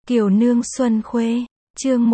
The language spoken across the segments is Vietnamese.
Kiều Nương Xuân Khuê, chương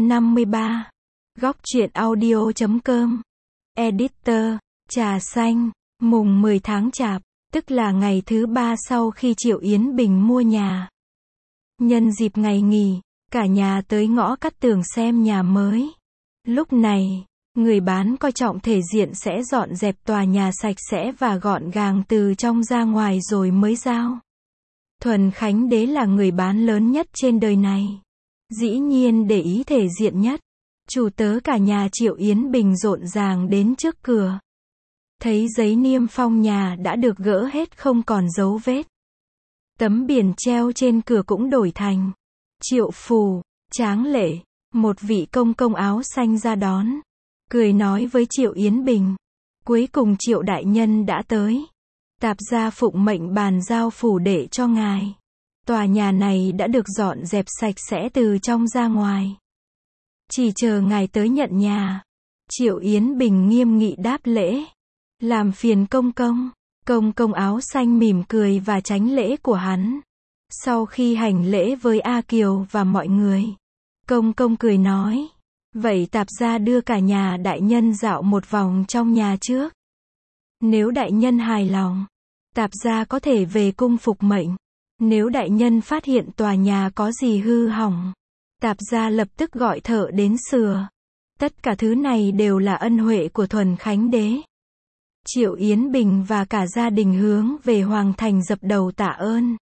153. Góc truyện audio.com. Editor, trà xanh, mùng 10 tháng Chạp, tức là ngày thứ 3 sau khi Triệu Yến Bình mua nhà. Nhân dịp ngày nghỉ, cả nhà tới ngõ Cát Tường xem nhà mới. Lúc này, người bán coi trọng thể diện sẽ dọn dẹp tòa nhà sạch sẽ và gọn gàng từ trong ra ngoài rồi mới giao. Thuần Khánh Đế là người bán lớn nhất trên đời này. Dĩ nhiên để ý thể diện nhất. Chủ tớ cả nhà Triệu Yến Bình rộn ràng đến trước cửa. Thấy giấy niêm phong nhà đã được gỡ hết không còn dấu vết. Tấm biển treo trên cửa cũng đổi thành Triệu Phù, tráng lệ. Một vị công công áo xanh ra đón. Cười nói với Triệu Yến Bình. Cuối cùng Triệu đại nhân đã tới. Tạp gia phụng mệnh bàn giao phủ đệ cho ngài. Tòa nhà này đã được dọn dẹp sạch sẽ từ trong ra ngoài. Chỉ chờ ngài tới nhận nhà. Triệu Yến Bình nghiêm nghị đáp lễ. Làm phiền công công. Công công áo xanh mỉm cười và tránh lễ của hắn. Sau khi hành lễ với A Kiều và mọi người, công công cười nói. Vậy tạp gia đưa cả nhà đại nhân dạo một vòng trong nhà trước. Nếu đại nhân hài lòng, tạp gia có thể về cung phục mệnh. Nếu đại nhân phát hiện tòa nhà có gì hư hỏng, tạp gia lập tức gọi thợ đến sửa. Tất cả thứ này đều là ân huệ của Thuần Khánh Đế. Triệu Yến Bình và cả gia đình hướng về Hoàng Thành dập đầu tạ ơn.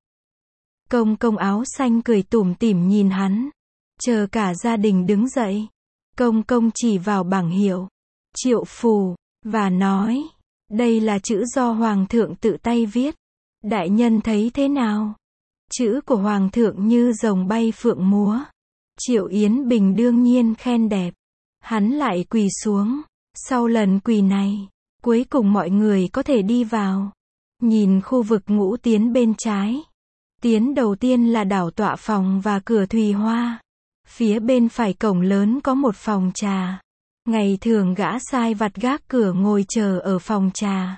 Công công áo xanh cười tủm tỉm nhìn hắn. Chờ cả gia đình đứng dậy, công công chỉ vào bảng hiệu Triệu Phù và nói, đây là chữ do Hoàng thượng tự tay viết. Đại nhân thấy thế nào? Chữ của Hoàng thượng như rồng bay phượng múa. Triệu Yến Bình đương nhiên khen đẹp. Hắn lại quỳ xuống. Sau lần quỳ này, cuối cùng mọi người có thể đi vào. Nhìn khu vực ngũ tiến bên trái. Tiến đầu tiên là đảo tọa phòng và cửa thùy hoa. Phía bên phải cổng lớn có một phòng trà. Ngày thường gã sai vặt gác cửa ngồi chờ ở phòng trà.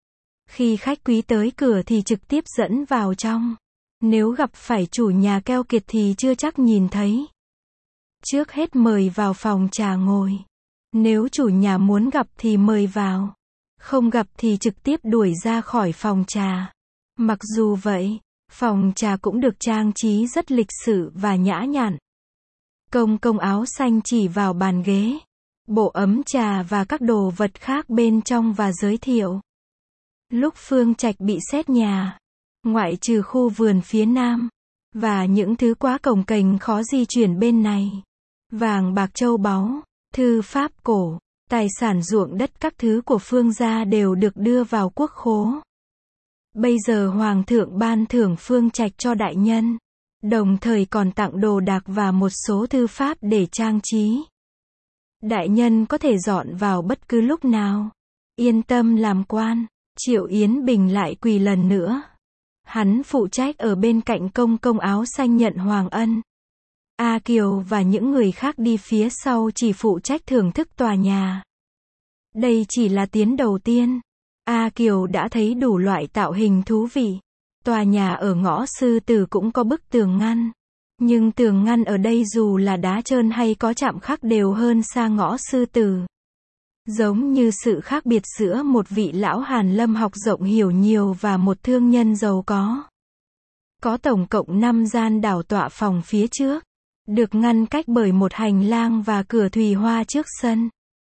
Khi khách quý tới cửa thì trực tiếp dẫn vào trong. Nếu gặp phải chủ nhà keo kiệt thì chưa chắc nhìn thấy. Trước hết mời vào phòng trà ngồi. Nếu chủ nhà muốn gặp thì mời vào. Không gặp thì trực tiếp đuổi ra khỏi phòng trà. Mặc dù vậy, phòng trà cũng được trang trí rất lịch sự và nhã nhặn. Công công áo xanh chỉ vào bàn ghế, bộ ấm trà và các đồ vật khác bên trong và giới thiệu. Lúc Phương Trạch bị xét nhà, ngoại trừ khu vườn phía nam, và những thứ quá cồng kềnh khó di chuyển bên này, vàng bạc châu báu, thư pháp cổ, tài sản ruộng đất các thứ của Phương gia đều được đưa vào quốc khố. Bây giờ Hoàng thượng ban thưởng Phương Trạch cho đại nhân, đồng thời còn tặng đồ đạc và một số thư pháp để trang trí. Đại nhân có thể dọn vào bất cứ lúc nào. Yên tâm làm quan. Triệu Yến Bình lại quỳ lần nữa. Hắn phụ trách ở bên cạnh công công áo xanh nhận hoàng ân. A Kiều và những người khác đi phía sau chỉ phụ trách thưởng thức tòa nhà. Đây chỉ là tiến đầu tiên. A Kiều đã thấy đủ loại tạo hình thú vị. Tòa nhà ở ngõ Sư Tử cũng có bức tường ngăn. Nhưng tường ngăn ở đây dù là đá trơn hay có chạm khắc đều hơn xa ngõ Sư Tử. Giống như sự khác biệt giữa một vị lão hàn lâm học rộng hiểu nhiều và một thương nhân giàu có. Có tổng cộng 5 gian đảo tọa phòng phía trước. Được ngăn cách bởi một hành lang và cửa thùy hoa trước sân.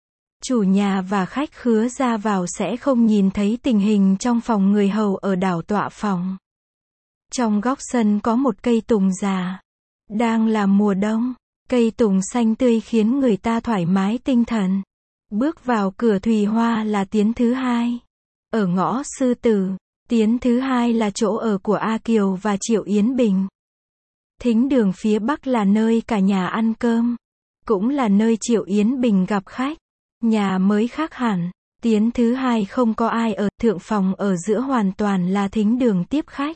Chủ nhà và khách khứa ra vào sẽ không nhìn thấy tình hình trong phòng người hầu ở đảo tọa phòng. Trong góc sân có một cây tùng già. Đang là mùa đông, cây tùng xanh tươi khiến người ta thoải mái tinh thần. Bước vào cửa thùy hoa là tiến thứ hai. Ở ngõ Sư Tử, tiến thứ hai là chỗ ở của A Kiều và Triệu Yến Bình. Thính đường phía bắc là nơi cả nhà ăn cơm. Cũng là nơi Triệu Yến Bình gặp khách. Nhà mới khác hẳn. Tiến thứ hai không có ai ở. Thượng phòng ở giữa hoàn toàn là thính đường tiếp khách.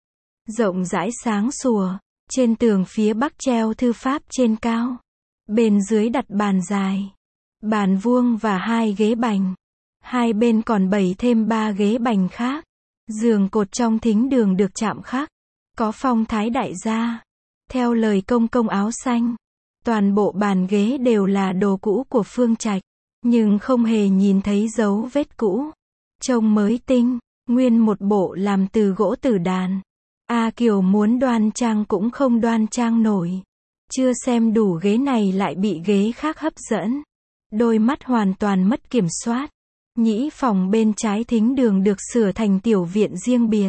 Rộng rãi sáng sủa. Trên tường phía bắc treo thư pháp trên cao. Bên dưới đặt bàn dài, bàn vuông và 2 ghế bành. Hai bên còn bày thêm 3 ghế bành khác. Giường cột trong thính đường được chạm khắc. Có phong thái đại gia. Theo lời công công áo xanh, toàn bộ bàn ghế đều là đồ cũ của Phương Trạch, nhưng không hề nhìn thấy dấu vết cũ. Trông mới tinh, nguyên một bộ làm từ gỗ tử đàn. A Kiều muốn đoan trang cũng không đoan trang nổi. Chưa xem đủ ghế này lại bị ghế khác hấp dẫn. Đôi mắt hoàn toàn mất kiểm soát. Nhĩ phòng bên trái thính đường được sửa thành tiểu viện riêng biệt.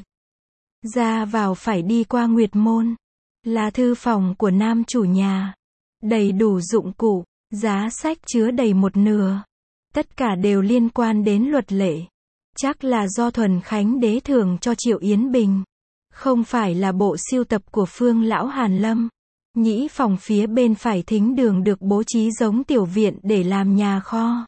Ra vào phải đi qua Nguyệt Môn. Là thư phòng của nam chủ nhà. Đầy đủ dụng cụ, giá sách chứa đầy một nửa. Tất cả đều liên quan đến luật lệ. Chắc là do Thuần Khánh Đế thưởng cho Triệu Yến Bình. Không phải là bộ sưu tập của Phương lão Hàn Lâm. Nhĩ phòng phía bên phải thính đường được bố trí giống tiểu viện để làm nhà kho.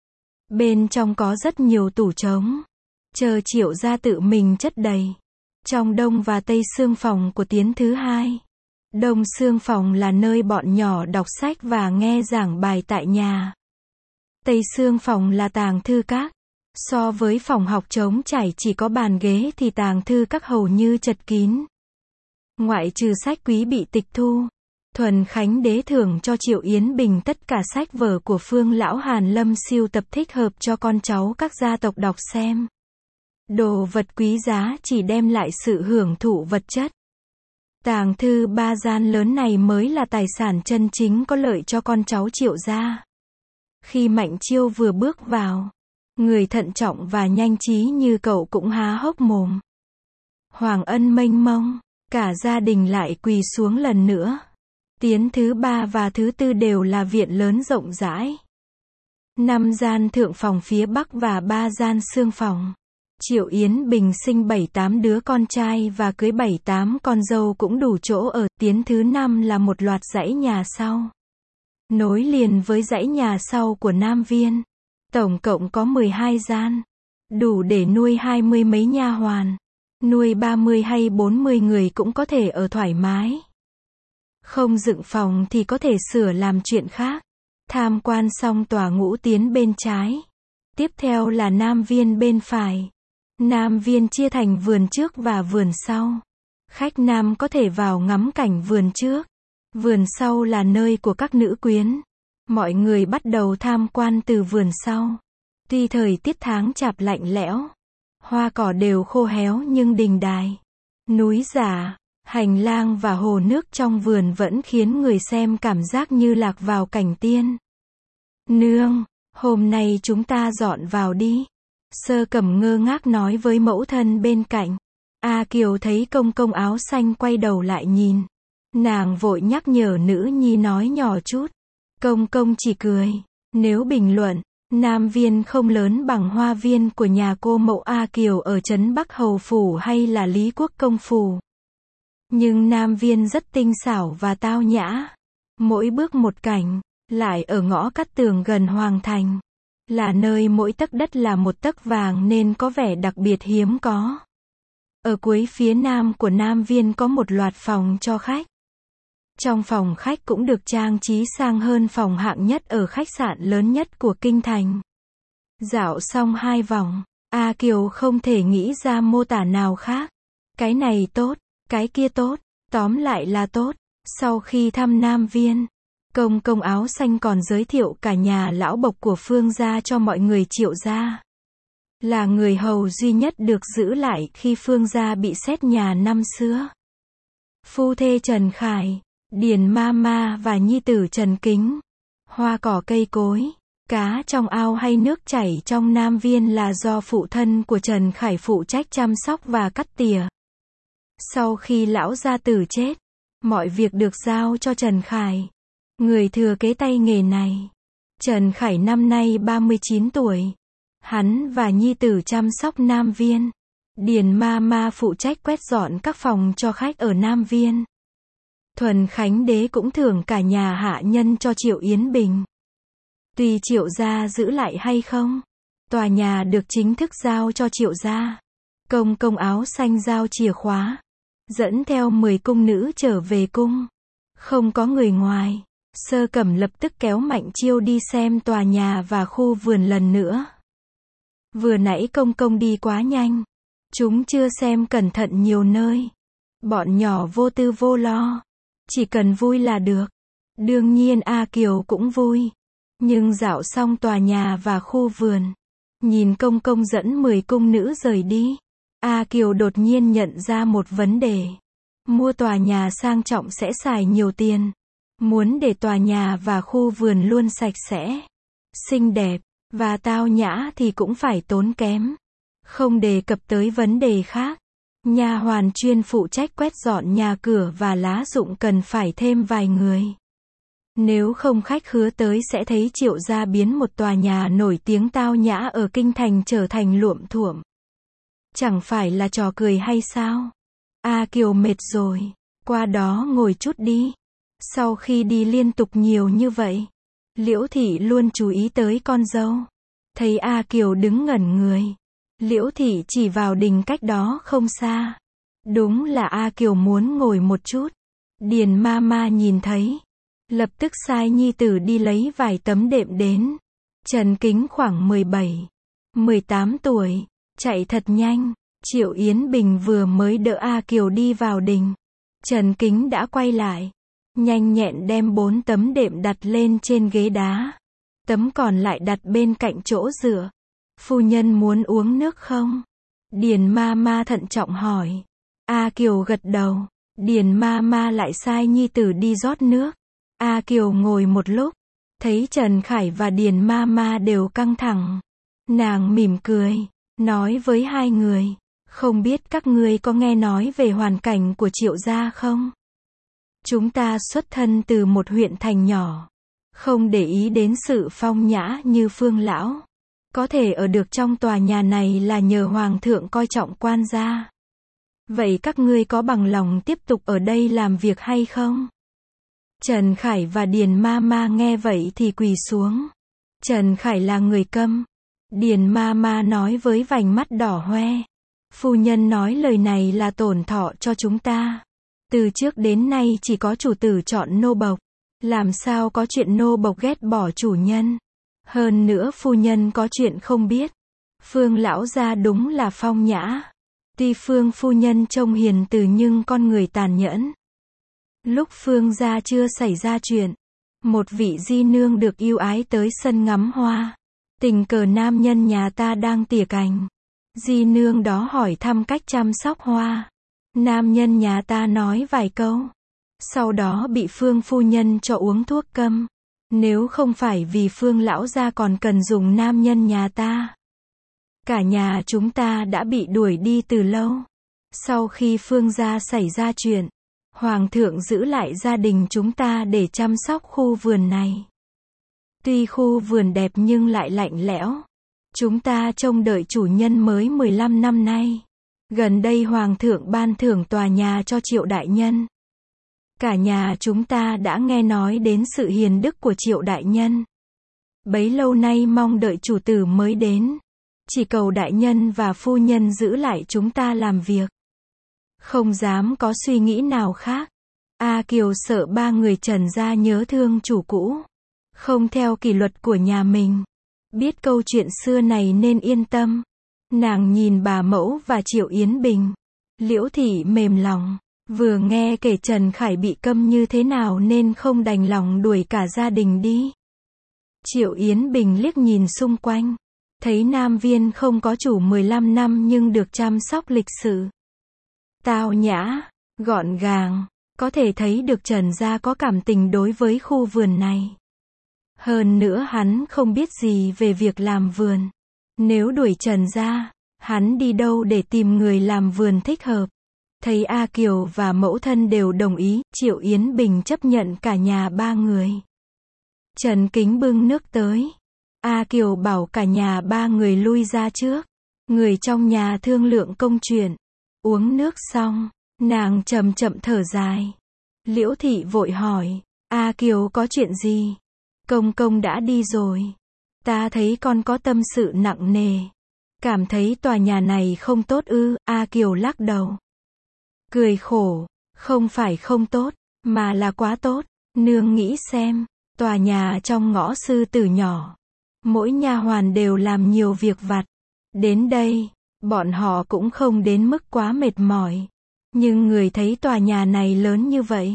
Bên trong có rất nhiều tủ trống. Chờ Triệu gia tự mình chất đầy. Trong đông và tây xương phòng của Tiến thứ hai. Đông xương phòng là nơi bọn nhỏ đọc sách và nghe giảng bài tại nhà. Tây xương phòng là tàng thư các. So với phòng học trống trải chỉ có bàn ghế thì tàng thư các hầu như chật kín. Ngoại trừ sách quý bị tịch thu, Thuần Khánh Đế thưởng cho Triệu Yến Bình tất cả sách vở của Phương lão Hàn Lâm sưu tập thích hợp cho con cháu các gia tộc đọc xem. Đồ vật quý giá chỉ đem lại sự hưởng thụ vật chất. Tàng thư ba gian lớn này mới là tài sản chân chính có lợi cho con cháu Triệu gia. Khi Mạnh Chiêu vừa bước vào, người thận trọng và nhanh trí như cậu cũng há hốc mồm. Hoàng ân mênh mông, cả gia đình lại quỳ xuống lần nữa. Tiến thứ ba và thứ tư đều là viện lớn rộng rãi. 5 gian thượng phòng phía bắc và 3 gian xương phòng. Triệu Yến Bình sinh 7-8 đứa con trai và cưới 7-8 con dâu cũng đủ chỗ ở. Tiến thứ 5 là một loạt dãy nhà sau. Nối liền với dãy nhà sau của Nam Viên. Tổng cộng có 12 gian. Đủ để nuôi 20 mấy nha hoàn. Nuôi 30 hay 40 người cũng có thể ở thoải mái. Không dựng phòng thì có thể sửa làm chuyện khác. Tham quan xong tòa ngũ tiến bên trái. Tiếp theo là Nam Viên bên phải. Nam Viên chia thành vườn trước và vườn sau. Khách nam có thể vào ngắm cảnh vườn trước. Vườn sau là nơi của các nữ quyến. Mọi người bắt đầu tham quan từ vườn sau. Tuy thời tiết tháng chạp lạnh lẽo, hoa cỏ đều khô héo nhưng đình đài, núi giả, hành lang và hồ nước trong vườn vẫn khiến người xem cảm giác như lạc vào cảnh tiên. Nương, hôm nay chúng ta dọn vào đi. Sơ Cẩm ngơ ngác nói với mẫu thân bên cạnh. A Kiều thấy công công áo xanh quay đầu lại nhìn. Nàng vội nhắc nhở nữ nhi nói nhỏ chút. Công công chỉ cười. Nếu bình luận, Nam Viên không lớn bằng hoa viên của nhà cô mẫu A Kiều ở trấn Bắc Hầu Phủ hay là Lý Quốc Công Phủ. Nhưng Nam Viên rất tinh xảo và tao nhã. Mỗi bước một cảnh, lại ở ngõ cắt tường gần Hoàng Thành. Là nơi mỗi tấc đất là một tấc vàng nên có vẻ đặc biệt hiếm có. Ở cuối phía nam của Nam Viên có một loạt phòng cho khách. Trong phòng khách cũng được trang trí sang hơn phòng hạng nhất ở khách sạn lớn nhất của kinh thành. Dạo xong 2 vòng, A Kiều không thể nghĩ ra mô tả nào khác. Cái này tốt, cái kia tốt, tóm lại là tốt. Sau khi thăm Nam Viên, công công áo xanh còn giới thiệu cả nhà lão bộc của Phương gia cho mọi người Triệu gia. Là người hầu duy nhất được giữ lại khi Phương gia bị xét nhà năm xưa. Phu thê Trần Khải, Điền Mama và nhi tử Trần Kính. Hoa cỏ cây cối, cá trong ao hay nước chảy trong Nam Viên là do phụ thân của Trần Khải phụ trách chăm sóc và cắt tỉa. Sau khi lão gia tử chết, mọi việc được giao cho Trần Khải, người thừa kế tay nghề này. Trần Khải năm nay 39 tuổi. Hắn và nhi tử chăm sóc Nam Viên. Điền Mama phụ trách quét dọn các phòng cho khách ở Nam Viên. Thuần Khánh Đế cũng thưởng cả nhà hạ nhân cho Triệu Yến Bình. Tuy Triệu gia giữ lại hay không, tòa nhà được chính thức giao cho Triệu gia. Công công áo xanh giao chìa khóa, dẫn theo 10 cung nữ trở về cung. Không có người ngoài, Sơ Cẩm lập tức kéo Mạnh Chiêu đi xem tòa nhà và khu vườn lần nữa. Vừa nãy công công đi quá nhanh, chúng chưa xem cẩn thận nhiều nơi. Bọn nhỏ vô tư vô lo, Chỉ cần vui là được. Đương nhiên A Kiều cũng vui. Nhưng dạo xong tòa nhà và khu vườn, nhìn công công dẫn 10 cung nữ rời đi, A Kiều đột nhiên nhận ra một vấn đề. Mua tòa nhà sang trọng sẽ xài nhiều tiền. Muốn để tòa nhà và khu vườn luôn sạch sẽ, xinh đẹp, và tao nhã thì cũng phải tốn kém. Không đề cập tới vấn đề khác. Nha hoàn chuyên phụ trách quét dọn nhà cửa và lá rụng cần phải thêm vài người. Nếu không khách khứa tới sẽ thấy Triệu gia biến một tòa nhà nổi tiếng tao nhã ở kinh thành trở thành luộm thuộm. Chẳng phải là trò cười hay sao? A Kiều mệt rồi, qua đó ngồi chút đi. Sau khi đi liên tục nhiều như vậy, Liễu Thị luôn chú ý tới con dâu. Thấy A Kiều đứng ngẩn người, Liễu Thị chỉ vào đình cách đó không xa. Đúng là A Kiều muốn ngồi một chút. Điền ma ma nhìn thấy, lập tức sai nhi tử đi lấy vài tấm đệm đến. Trần Kính khoảng 17, 18 tuổi, chạy thật nhanh. Triệu Yến Bình vừa mới đỡ A Kiều đi vào đình, Trần Kính đã quay lại, nhanh nhẹn đem 4 tấm đệm đặt lên trên ghế đá. Tấm còn lại đặt bên cạnh chỗ dựa. Phu nhân muốn uống nước không? Điền ma ma thận trọng hỏi. A Kiều gật đầu. Điền ma ma lại sai nhi tử đi rót nước. A Kiều ngồi một lúc, thấy Trần Khải và Điền ma ma đều căng thẳng. Nàng mỉm cười, nói với hai người, không biết các ngươi có nghe nói về hoàn cảnh của Triệu gia không? Chúng ta xuất thân từ một huyện thành nhỏ, không để ý đến sự phong nhã như Phương lão. Có thể ở được trong tòa nhà này là nhờ Hoàng thượng coi trọng quan gia. Vậy các ngươi có bằng lòng tiếp tục ở đây làm việc hay không? Trần Khải và Điền ma ma nghe vậy thì quỳ xuống. Trần Khải là người câm. Điền ma ma nói với vành mắt đỏ hoe. Phu nhân nói lời này là tổn thọ cho chúng ta. Từ trước đến nay chỉ có chủ tử chọn nô bộc. Làm sao có chuyện nô bộc ghét bỏ chủ nhân. Hơn nữa phu nhân có chuyện không biết. Phương lão gia đúng là phong nhã. Tuy Phương phu nhân trông hiền từ nhưng con người tàn nhẫn. Lúc Phương gia chưa xảy ra chuyện, một vị di nương được yêu ái tới sân ngắm hoa. Tình cờ nam nhân nhà ta đang tỉa cành. Di nương đó hỏi thăm cách chăm sóc hoa. Nam nhân nhà ta nói vài câu. Sau đó bị Phương phu nhân cho uống thuốc câm. Nếu không phải vì Phương lão gia còn cần dùng nam nhân nhà ta, cả nhà chúng ta đã bị đuổi đi từ lâu. Sau khi Phương gia xảy ra chuyện, Hoàng thượng giữ lại gia đình chúng ta để chăm sóc khu vườn này. Tuy khu vườn đẹp nhưng lại lạnh lẽo. Chúng ta trông đợi chủ nhân mới 15 năm nay. Gần đây Hoàng thượng ban thưởng tòa nhà cho Triệu đại nhân. Cả nhà chúng ta đã nghe nói đến sự hiền đức của Triệu đại nhân. Bấy lâu nay mong đợi chủ tử mới đến. Chỉ cầu đại nhân và phu nhân giữ lại chúng ta làm việc. Không dám có suy nghĩ nào khác. A Kiều sợ ba người Trần gia nhớ thương chủ cũ, không theo kỷ luật của nhà mình. Biết câu chuyện xưa này nên yên tâm. Nàng nhìn bà mẫu và Triệu Yến Bình. Liễu Thị mềm lòng. Vừa nghe kể Trần Khải bị câm như thế nào nên không đành lòng đuổi cả gia đình đi. Triệu Yến Bình liếc nhìn xung quanh. Thấy Nam Viên không có chủ 15 năm nhưng được chăm sóc lịch sự. Tao nhã, gọn gàng. Có thể thấy được Trần gia có cảm tình đối với khu vườn này. Hơn nữa hắn không biết gì về việc làm vườn. Nếu đuổi Trần gia, hắn đi đâu để tìm người làm vườn thích hợp. Thấy A Kiều và mẫu thân đều đồng ý, Triệu Yến Bình chấp nhận cả nhà ba người. Trần Kính bưng nước tới. A Kiều bảo cả nhà ba người lui ra trước. Người trong nhà thương lượng công chuyện. Uống nước xong, nàng chậm chậm thở dài. Liễu Thị vội hỏi, A Kiều có chuyện gì? Công công đã đi rồi. Ta thấy con có tâm sự nặng nề. Cảm thấy tòa nhà này không tốt ư? A Kiều lắc đầu. Cười khổ, không phải không tốt, mà là quá tốt. Nương nghĩ xem, tòa nhà trong ngõ sư tử nhỏ. Mỗi nha hoàn đều làm nhiều việc vặt. Đến đây, bọn họ cũng không đến mức quá mệt mỏi. Nhưng người thấy tòa nhà này lớn như vậy.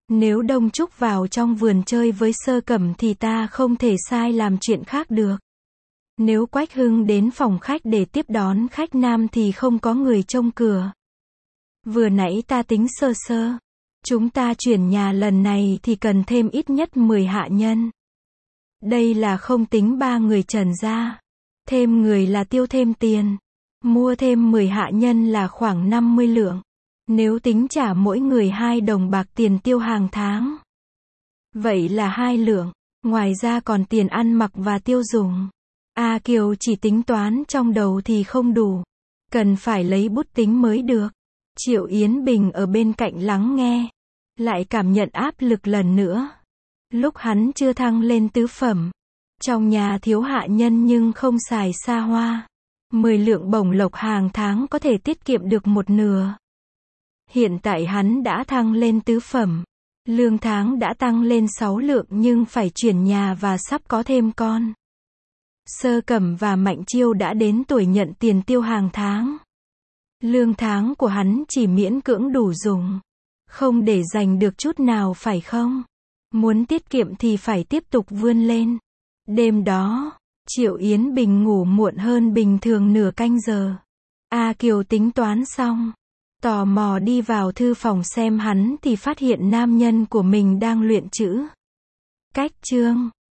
Nếu Đông Trúc vào trong vườn chơi với Sơ Cẩm thì ta không thể sai làm chuyện khác được. Nếu Quách Hưng đến phòng khách để tiếp đón khách nam thì không có người trông cửa. Vừa nãy ta tính sơ sơ. Chúng ta chuyển nhà lần này thì cần thêm ít nhất 10 hạ nhân. Đây là không tính 3 người Trần gia. Thêm người là tiêu thêm tiền. Mua thêm 10 hạ nhân là khoảng 50 lượng. Nếu tính trả mỗi người 2 đồng bạc tiền tiêu hàng tháng. Vậy là 2 lượng. Ngoài ra còn tiền ăn mặc và tiêu dùng. A Kiều chỉ tính toán trong đầu thì không đủ. Cần phải lấy bút tính mới được. Triệu Yến Bình ở bên cạnh lắng nghe. Lại cảm nhận áp lực lần nữa. Lúc hắn chưa thăng lên tứ phẩm. Trong nhà thiếu hạ nhân nhưng không xài xa hoa. 10 lượng bổng lộc hàng tháng có thể tiết kiệm được một nửa. Hiện tại hắn đã thăng lên tứ phẩm. Lương tháng đã tăng lên 6 lượng nhưng phải chuyển nhà và sắp có thêm con. Sơ Cẩm và Mạnh Chiêu đã đến tuổi nhận tiền tiêu hàng tháng. Lương tháng của hắn chỉ miễn cưỡng đủ dùng. Không để dành được chút nào phải không? Muốn tiết kiệm thì phải tiếp tục vươn lên. Đêm đó, Triệu Yến Bình ngủ muộn hơn bình thường nửa canh giờ. A Kiều tính toán xong. Tò mò đi vào thư phòng xem hắn thì phát hiện nam nhân của mình đang luyện chữ. Cách chương